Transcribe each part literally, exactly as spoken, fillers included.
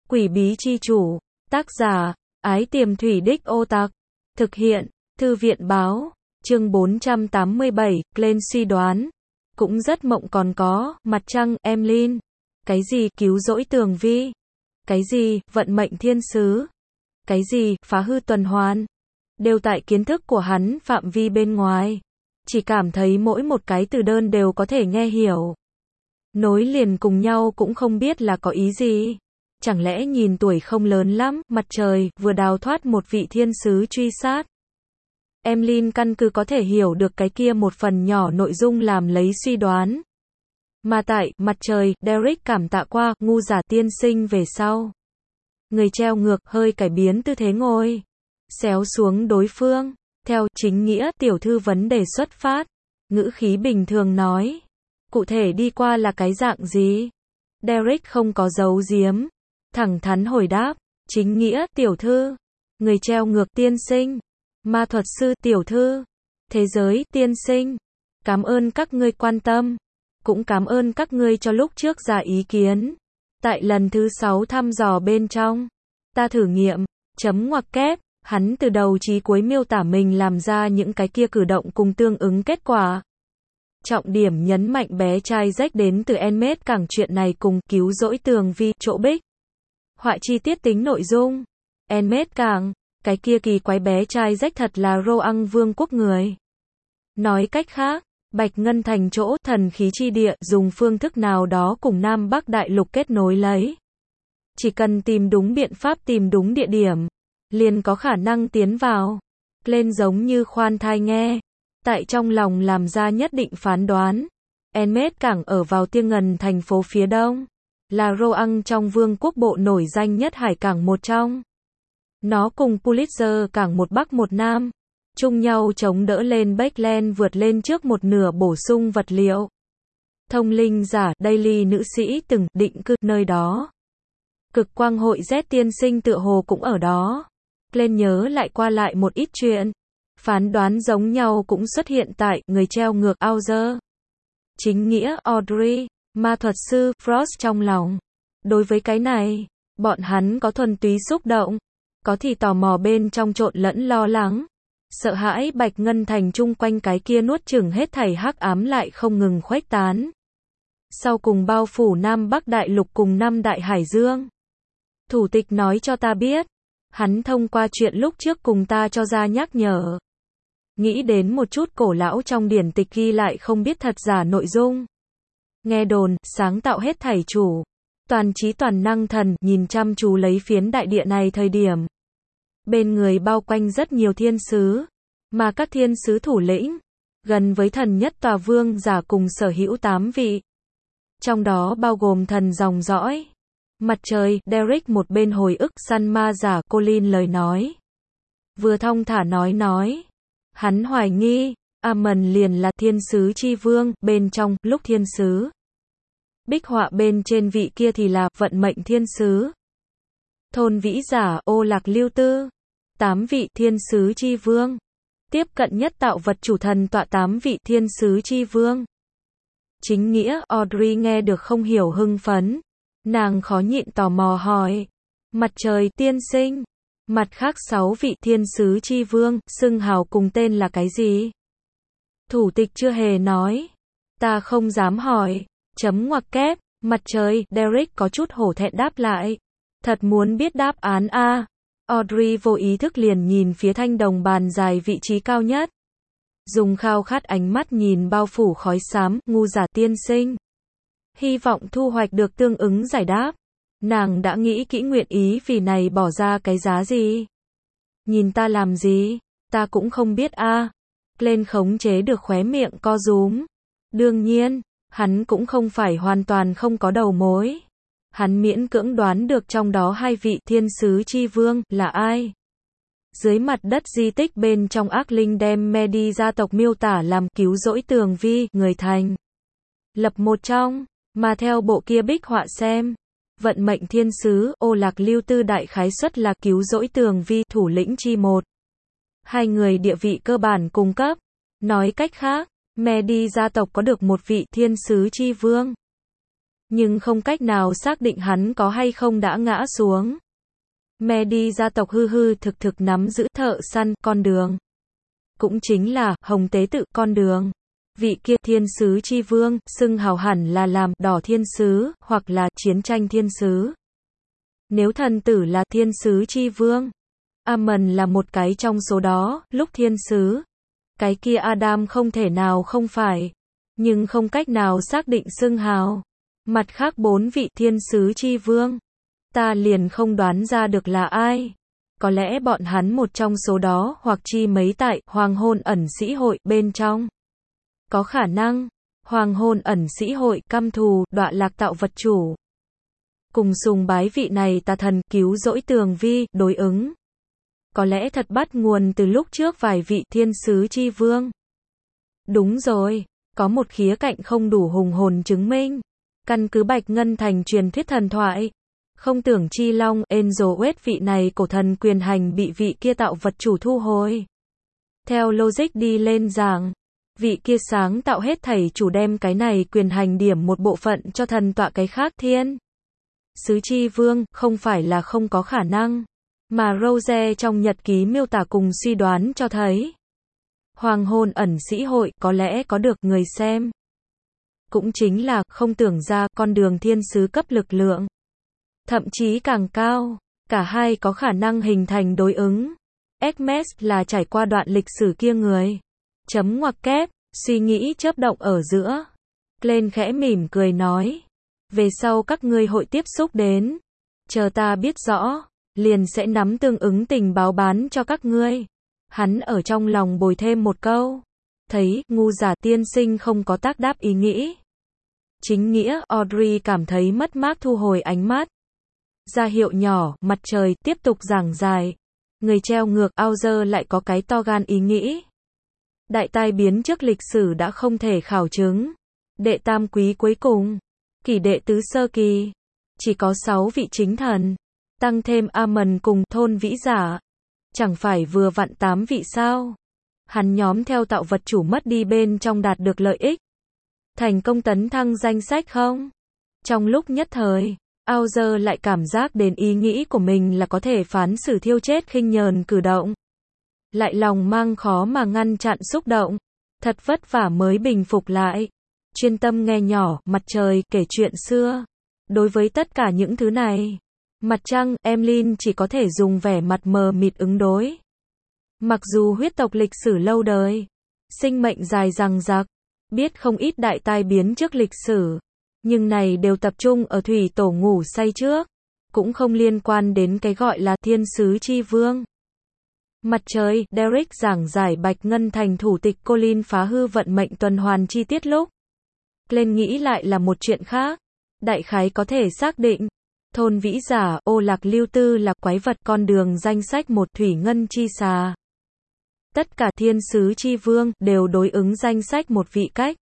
Quỷ bí chi chủ. Tác giả, Ái Tiềm Thủy Đích Ô Tặc. Thực hiện, Thư viện báo. Chương bốn trăm tám mươi bảy, Glenn suy đoán. Cũng rất mộng còn có, mặt trăng, Emlyn. Cái gì, cứu rỗi tường vi? Cái gì, vận mệnh thiên sứ? Cái gì, phá hư tuần hoàn? Đều tại kiến thức của hắn phạm vi bên ngoài. Chỉ cảm thấy mỗi một cái từ đơn đều có thể nghe hiểu. Nối liền cùng nhau cũng không biết là có ý gì. Chẳng lẽ nhìn tuổi không lớn lắm, mặt trời, vừa đào thoát một vị thiên sứ truy sát. Emlyn căn cứ có thể hiểu được cái kia một phần nhỏ nội dung làm lấy suy đoán. Mà tại, mặt trời, Derek cảm tạ qua, ngu giả tiên sinh về sau. Người treo ngược, hơi cải biến tư thế ngồi. Xéo xuống đối phương. Theo, chính nghĩa, tiểu thư vấn đề xuất phát. Ngữ khí bình thường nói. Cụ thể đi qua là cái dạng gì? Derek không có giấu giếm. Thẳng thắn hồi đáp. Chính nghĩa, tiểu thư. Người treo ngược, tiên sinh. Ma thuật sư, tiểu thư. Thế giới, tiên sinh. Cảm ơn các ngươi quan tâm. Cũng cảm ơn các ngươi cho lúc trước ra ý kiến. Tại lần thứ sáu thăm dò bên trong. Ta thử nghiệm. Chấm ngoặc kép. Hắn từ đầu chí cuối miêu tả mình làm ra những cái kia cử động cùng tương ứng kết quả. Trọng điểm nhấn mạnh bé trai rách đến từ Enmet cảng chuyện này cùng cứu rỗi tường vi chỗ bích. Họa chi tiết tính nội dung. Enmet cảng, cái kia kỳ quái bé trai rách thật là Roang vương quốc người. Nói cách khác, Bạch Ngân Thành chỗ thần khí chi địa dùng phương thức nào đó cùng Nam Bắc Đại Lục kết nối lấy. Chỉ cần tìm đúng biện pháp tìm đúng địa điểm, liền có khả năng tiến vào. Lên giống như khoan thai nghe. Tại trong lòng làm ra nhất định phán đoán. Enmet cảng ở vào Tiêng Ngần thành phố phía đông. Là Roang trong vương quốc bộ nổi danh nhất hải cảng một trong. Nó cùng Pulitzer cảng một bắc một nam. Chung nhau chống đỡ lên Backland vượt lên trước một nửa bổ sung vật liệu. Thông linh giả, Daily nữ sĩ từng định cư nơi đó. Cực quang hội Z tiên sinh tựa hồ cũng ở đó. Glenn nhớ lại qua lại một ít chuyện. Phán đoán giống nhau cũng xuất hiện tại người treo ngược Auger. Chính nghĩa Audrey, ma thuật sư Frost trong lòng. Đối với cái này, bọn hắn có thuần túy xúc động, có thì tò mò bên trong trộn lẫn lo lắng. Sợ hãi Bạch Ngân Thành chung quanh cái kia nuốt chửng hết thảy hắc ám lại không ngừng khuếch tán. Sau cùng bao phủ Nam Bắc Đại Lục cùng năm Đại Hải Dương. Thủ tịch nói cho ta biết. Hắn thông qua chuyện lúc trước cùng ta cho ra nhắc nhở. Nghĩ đến một chút cổ lão trong điển tịch ghi lại không biết thật giả nội dung. Nghe đồn, sáng tạo hết thảy chủ. Toàn trí toàn năng thần, nhìn chăm chú lấy phiến đại địa này thời điểm. Bên người bao quanh rất nhiều thiên sứ. Mà các thiên sứ thủ lĩnh, gần với thần nhất tòa vương giả cùng sở hữu tám vị. Trong đó bao gồm thần dòng dõi. Mặt trời, Derek một bên hồi ức săn ma giả Colin lời nói. Vừa thong thả nói nói. Hắn hoài nghi, Amon liền là thiên sứ chi vương, bên trong, lúc thiên sứ. Bích họa bên trên vị kia thì là, vận mệnh thiên sứ. Thôn vĩ giả, ô lạc lưu tư. Tám vị, thiên sứ chi vương. Tiếp cận nhất tạo vật chủ thần tọa tám vị, thiên sứ chi vương. Chính nghĩa, Audrey nghe được không hiểu hưng phấn. Nàng khó nhịn tò mò hỏi. Mặt trời, tiên sinh. Mặt khác sáu vị thiên sứ chi vương, xưng hào cùng tên là cái gì? Thủ tịch chưa hề nói. Ta không dám hỏi. Chấm ngoặc kép. Mặt trời, Derek có chút hổ thẹn đáp lại. Thật muốn biết đáp án a. Audrey vô ý thức liền nhìn phía thanh đồng bàn dài vị trí cao nhất. Dùng khao khát ánh mắt nhìn bao phủ khói xám, ngu giả tiên sinh. Hy vọng thu hoạch được tương ứng giải đáp. Nàng đã nghĩ kỹ nguyện ý vì này bỏ ra cái giá gì. Nhìn ta làm gì, ta cũng không biết a. À. Lên khống chế được khóe miệng co rúm. Đương nhiên, hắn cũng không phải hoàn toàn không có đầu mối. Hắn miễn cưỡng đoán được trong đó hai vị thiên sứ chi vương là ai. Dưới mặt đất di tích bên trong ác linh đem Medi gia tộc miêu tả làm cứu rỗi tường vi, người thành. Lập một trong, mà theo bộ kia bích họa xem. Vận mệnh thiên sứ, ô lạc lưu tư đại khái suất là cứu rỗi tường vi, thủ lĩnh chi một. Hai người địa vị cơ bản cung cấp. Nói cách khác, Medi gia tộc có được một vị thiên sứ chi vương. nhưng không cách nào xác định hắn có hay không đã ngã xuống. Mehdi gia tộc hư hư thực thực nắm giữ thợ săn con đường. Cũng chính là Hồng Tế Tự con đường. Vị kia thiên sứ chi vương, xưng hào hẳn là làm đỏ thiên sứ, hoặc là chiến tranh thiên sứ. Nếu thần tử là thiên sứ chi vương, Amon là một cái trong số đó, lúc thiên sứ. Cái kia Adam không thể nào không phải, nhưng không cách nào xác định xưng hào. Mặt khác bốn vị thiên sứ chi vương, ta liền không đoán ra được là ai. Có lẽ bọn hắn một trong số đó hoặc chi mấy tại Hoàng hôn ẩn sĩ hội bên trong. Có khả năng, Hoàng hôn ẩn sĩ hội căm thù, đọa lạc tạo vật chủ. Cùng sùng bái vị này tà thần cứu rỗi tường vi, đối ứng. Có lẽ thật bắt nguồn từ lúc trước vài vị thiên sứ chi vương. Đúng rồi, có một khía cạnh không đủ hùng hồn chứng minh. Căn cứ Bạch Ngân Thành truyền thuyết thần thoại. Không tưởng chi long, Angel West vị này cổ thần quyền hành bị vị kia tạo vật chủ thu hồi. Theo logic đi lên giảng, vị kia sáng tạo hết thảy chủ đem cái này quyền hành điểm một bộ phận cho thần tọa cái khác thiên sứ chi vương, không phải là không có khả năng. Mà Rose trong nhật ký miêu tả cùng suy đoán cho thấy. Hoàng hôn ẩn sĩ hội có lẽ có được người xem. Cũng chính là không tưởng ra con đường thiên sứ cấp lực lượng. Thậm chí càng cao, cả hai có khả năng hình thành đối ứng. Hermes là trải qua đoạn lịch sử kia người. Chấm ngoặc kép, suy nghĩ chớp động ở giữa. Glenn khẽ mỉm cười nói. Về sau các ngươi hội tiếp xúc đến. Chờ ta biết rõ, liền sẽ nắm tương ứng tình báo bán cho các ngươi. Hắn ở trong lòng bồi thêm một câu. Thấy, ngu giả tiên sinh không có tác đáp ý nghĩ. Chính nghĩa, Audrey cảm thấy mất mát thu hồi ánh mắt. Ra hiệu nhỏ, mặt trời, tiếp tục giảng dài. Người treo ngược, Auger lại có cái to gan ý nghĩ. Đại tai biến trước lịch sử đã không thể khảo chứng. Đệ tam quý cuối cùng. Kỷ đệ tứ sơ kỳ. Chỉ có sáu vị chính thần. Tăng thêm Amon cùng thôn vĩ giả. Chẳng phải vừa vặn tám vị sao. Hắn nhóm theo tạo vật chủ mất đi bên trong đạt được lợi ích. Thành công tấn thăng danh sách không? Trong lúc nhất thời, Auger lại cảm giác đến ý nghĩ của mình là có thể phán xử thiêu chết khinh nhờn cử động. Lại lòng mang khó mà ngăn chặn xúc động. Thật vất vả mới bình phục lại. Chuyên tâm nghe nhỏ, mặt trời, kể chuyện xưa. Đối với tất cả những thứ này, mặt trăng, Emlyn chỉ có thể dùng vẻ mặt mờ mịt ứng đối. Mặc dù huyết tộc lịch sử lâu đời, sinh mệnh dài dằng dặc, biết không ít đại tai biến trước lịch sử, nhưng này đều tập trung ở thủy tổ ngủ say trước, cũng không liên quan đến cái gọi là thiên sứ chi vương. Mặt trời, Derek giảng giải Bạch Ngân Thành thủ tịch Colin phá hư vận mệnh tuần hoàn chi tiết lúc. Glenn nghĩ lại là một chuyện khác. Đại khái có thể xác định. Thôn vĩ giả, ô lạc lưu tư là quái vật con đường danh sách một thủy ngân chi xà. Tất cả thiên sứ chi vương đều đối ứng danh sách một vị cách.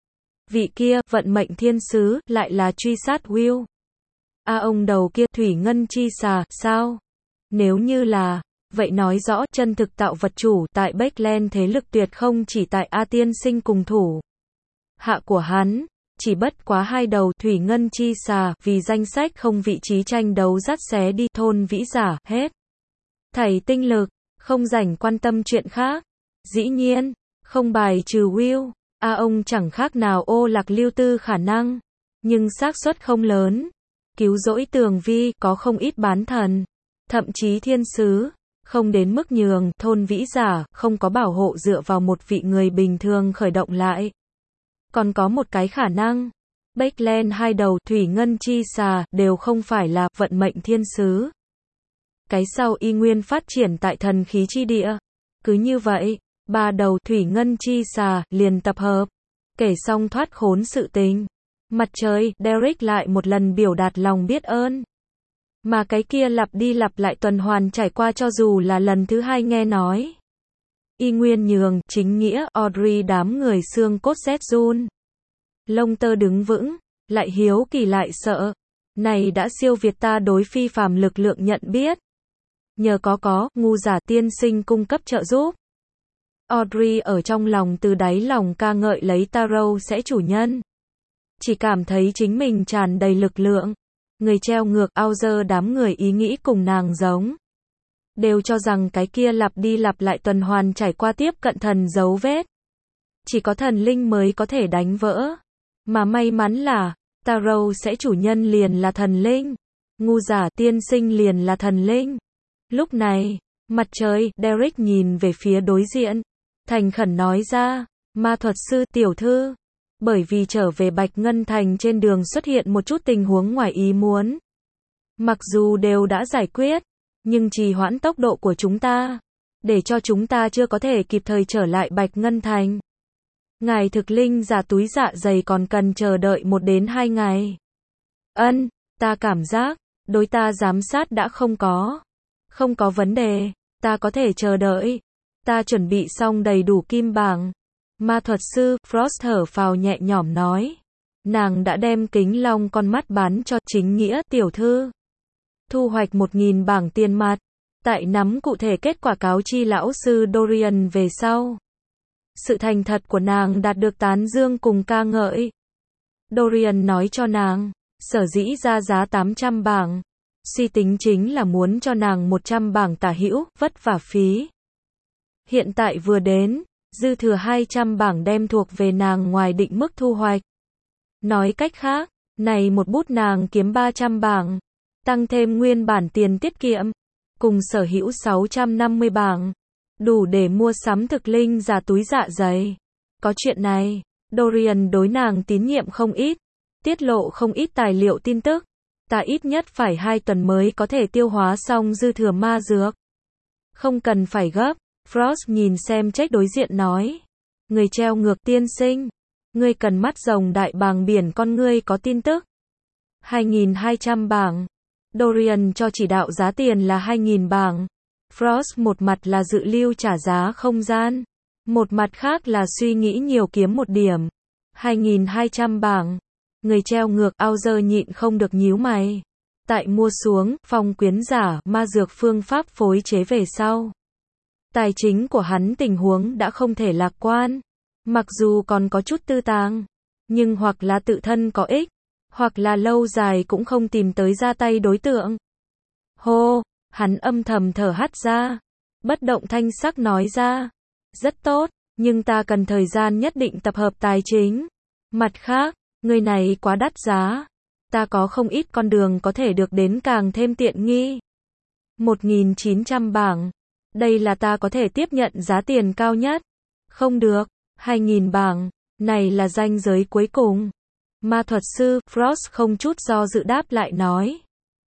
Vị kia, vận mệnh thiên sứ, lại là truy sát Will. A ông đầu kia, thủy ngân chi xà, sao? Nếu như là, vậy nói rõ chân thực tạo vật chủ tại Backland thế lực tuyệt không chỉ tại A tiên sinh cùng thủ. Hạ của hắn, chỉ bất quá hai đầu thủy ngân chi xà, vì danh sách không vị trí tranh đấu dắt xé đi thôn vĩ giả, hết. Thảy tinh lực, không rảnh quan tâm chuyện khác. Dĩ nhiên, không bài trừ Will, A ông chẳng khác nào ô lạc lưu tư khả năng, nhưng xác suất không lớn. Cứu rỗi tường vi, có không ít bán thần, thậm chí thiên sứ, không đến mức nhường thôn vĩ giả, không có bảo hộ dựa vào một vị người bình thường khởi động lại. Còn có một cái khả năng, Backland hai đầu thủy ngân chi xà đều không phải là vận mệnh thiên sứ. Cái sau y nguyên phát triển tại thần khí chi địa. Cứ như vậy, ba đầu thủy ngân chi xà liền tập hợp, kể xong thoát khốn sự tình. Mặt trời, Derek lại một lần biểu đạt lòng biết ơn. Mà cái kia lặp đi lặp lại tuần hoàn trải qua cho dù là lần thứ hai nghe nói. Y nguyên nhường, chính nghĩa, Audrey đám người xương cốt rét run. Lông tơ đứng vững, lại hiếu kỳ lại sợ. Này đã siêu việt ta đối phi phàm lực lượng nhận biết. Nhờ có có, ngu giả tiên sinh cung cấp trợ giúp. Audrey ở trong lòng từ đáy lòng ca ngợi lấy Taro sẽ chủ nhân. chỉ cảm thấy chính mình tràn đầy lực lượng. Người treo ngược Author đám người ý nghĩ cùng nàng giống. Đều cho rằng cái kia lặp đi lặp lại tuần hoàn trải qua tiếp cận thần dấu vết. Chỉ có thần linh mới có thể đánh vỡ. Mà may mắn là, Tarot sẽ chủ nhân liền là thần linh. Ngu giả tiên sinh liền là thần linh. Lúc này, mặt trời, Derek nhìn về phía đối diện. Thành khẩn nói ra, ma thuật sư tiểu thư. Bởi vì trở về Bạch Ngân Thành trên đường xuất hiện một chút tình huống ngoài ý muốn. Mặc dù đều đã giải quyết, nhưng trì hoãn tốc độ của chúng ta, để cho chúng ta chưa có thể kịp thời trở lại Bạch Ngân Thành. Ngài thực linh giả túi dạ dày còn cần chờ đợi một đến hai ngày. Ân, ta cảm giác, đối ta giám sát đã không có. Không có vấn đề, ta có thể chờ đợi. Ta chuẩn bị xong đầy đủ kim bảng. Ma thuật sư, Frost thở phào nhẹ nhõm nói. Nàng đã đem kính long con mắt bán cho chính nghĩa tiểu thư. Thu hoạch một nghìn bảng tiền mặt. Tại nắm cụ thể kết quả cáo chi lão sư Dorian về sau. Sự thành thật của nàng đạt được tán dương cùng ca ngợi. Dorian nói cho nàng, sở dĩ ra giá tám trăm bảng. Suy tính chính là muốn cho nàng một trăm bảng tả hữu, vất vả phí. Hiện tại vừa đến, dư thừa hai trăm bảng đem thuộc về nàng ngoài định mức thu hoạch. Nói cách khác, này một bút nàng kiếm ba trăm bảng, tăng thêm nguyên bản tiền tiết kiệm, cùng sở hữu sáu trăm năm mươi bảng, đủ để mua sắm thực linh giả túi dạ dày. Có chuyện này, Dorian đối nàng tín nhiệm không ít, tiết lộ không ít tài liệu tin tức. Ta ít nhất phải hai tuần mới có thể tiêu hóa xong dư thừa ma dược. Không cần phải gấp, Frost nhìn xem trách đối diện nói. Người treo ngược tiên sinh, ngươi cần mắt rồng đại bàng biển con ngươi có tin tức. hai nghìn hai trăm bảng. Dorian cho chỉ đạo giá tiền là hai nghìn bảng. Frost một mặt là dự lưu trả giá không gian, một mặt khác là suy nghĩ nhiều kiếm một điểm. hai nghìn hai trăm bảng. Người treo ngược Author nhịn không được nhíu mày. Tại mua xuống, phong quyến giả, ma dược phương pháp phối chế về sau. Tài chính của hắn tình huống đã không thể lạc quan. Mặc dù còn có chút tư tàng, nhưng hoặc là tự thân có ích, hoặc là lâu dài cũng không tìm tới ra tay đối tượng. Hô, hắn âm thầm thở hắt ra. Bất động thanh sắc nói ra. Rất tốt, nhưng ta cần thời gian nhất định tập hợp tài chính. Mặt khác, người này quá đắt giá. Ta có không ít con đường có thể được đến càng thêm tiện nghi. một nghìn chín trăm bảng. Đây là ta có thể tiếp nhận giá tiền cao nhất. Không được, hai nghìn bảng. Này là ranh giới cuối cùng. Ma thuật sư, Frost không chút do dự đáp lại nói.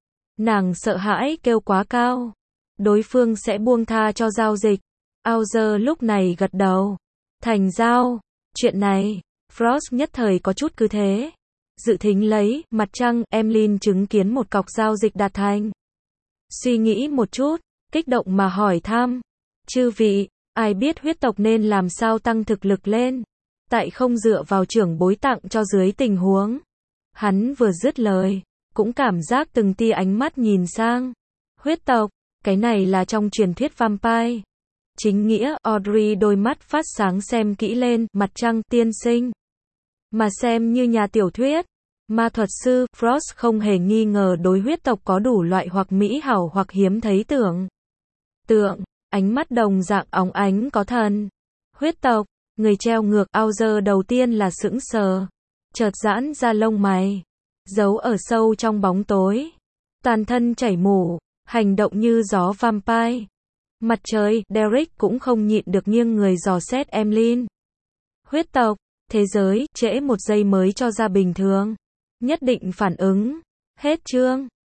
Nàng sợ hãi kêu quá cao. Đối phương sẽ buông tha cho giao dịch. Author lúc này gật đầu. Thành giao. Chuyện này, Frost nhất thời có chút cứ thế. Dự thính lấy, mặt trăng, Emlyn chứng kiến một cọc giao dịch đạt thành. Suy nghĩ một chút, kích động mà hỏi thăm. Chư vị, ai biết huyết tộc nên làm sao tăng thực lực lên? Tại không dựa vào trưởng bối tặng cho dưới tình huống. Hắn vừa dứt lời, cũng cảm giác từng tia ánh mắt nhìn sang. Huyết tộc, cái này là trong truyền thuyết vampire. Chính nghĩa, Audrey đôi mắt phát sáng xem kỹ lên, mặt trăng tiên sinh. Mà xem như nhà tiểu thuyết, ma thuật sư, Frost không hề nghi ngờ đối huyết tộc có đủ loại hoặc mỹ hảo hoặc hiếm thấy tưởng. Tượng, ánh mắt đồng dạng óng ánh có thần. Huyết tộc, người treo ngược Author đầu tiên là sững sờ. Chợt giãn ra lông mày. Giấu ở sâu trong bóng tối. Toàn thân chảy mủ, hành động như gió vampire. Mặt trời, Derek cũng không nhịn được nghiêng người dò xét Emlyn. Huyết tộc, thế giới, trễ một giây mới cho ra bình thường. Nhất định phản ứng. Hết chương.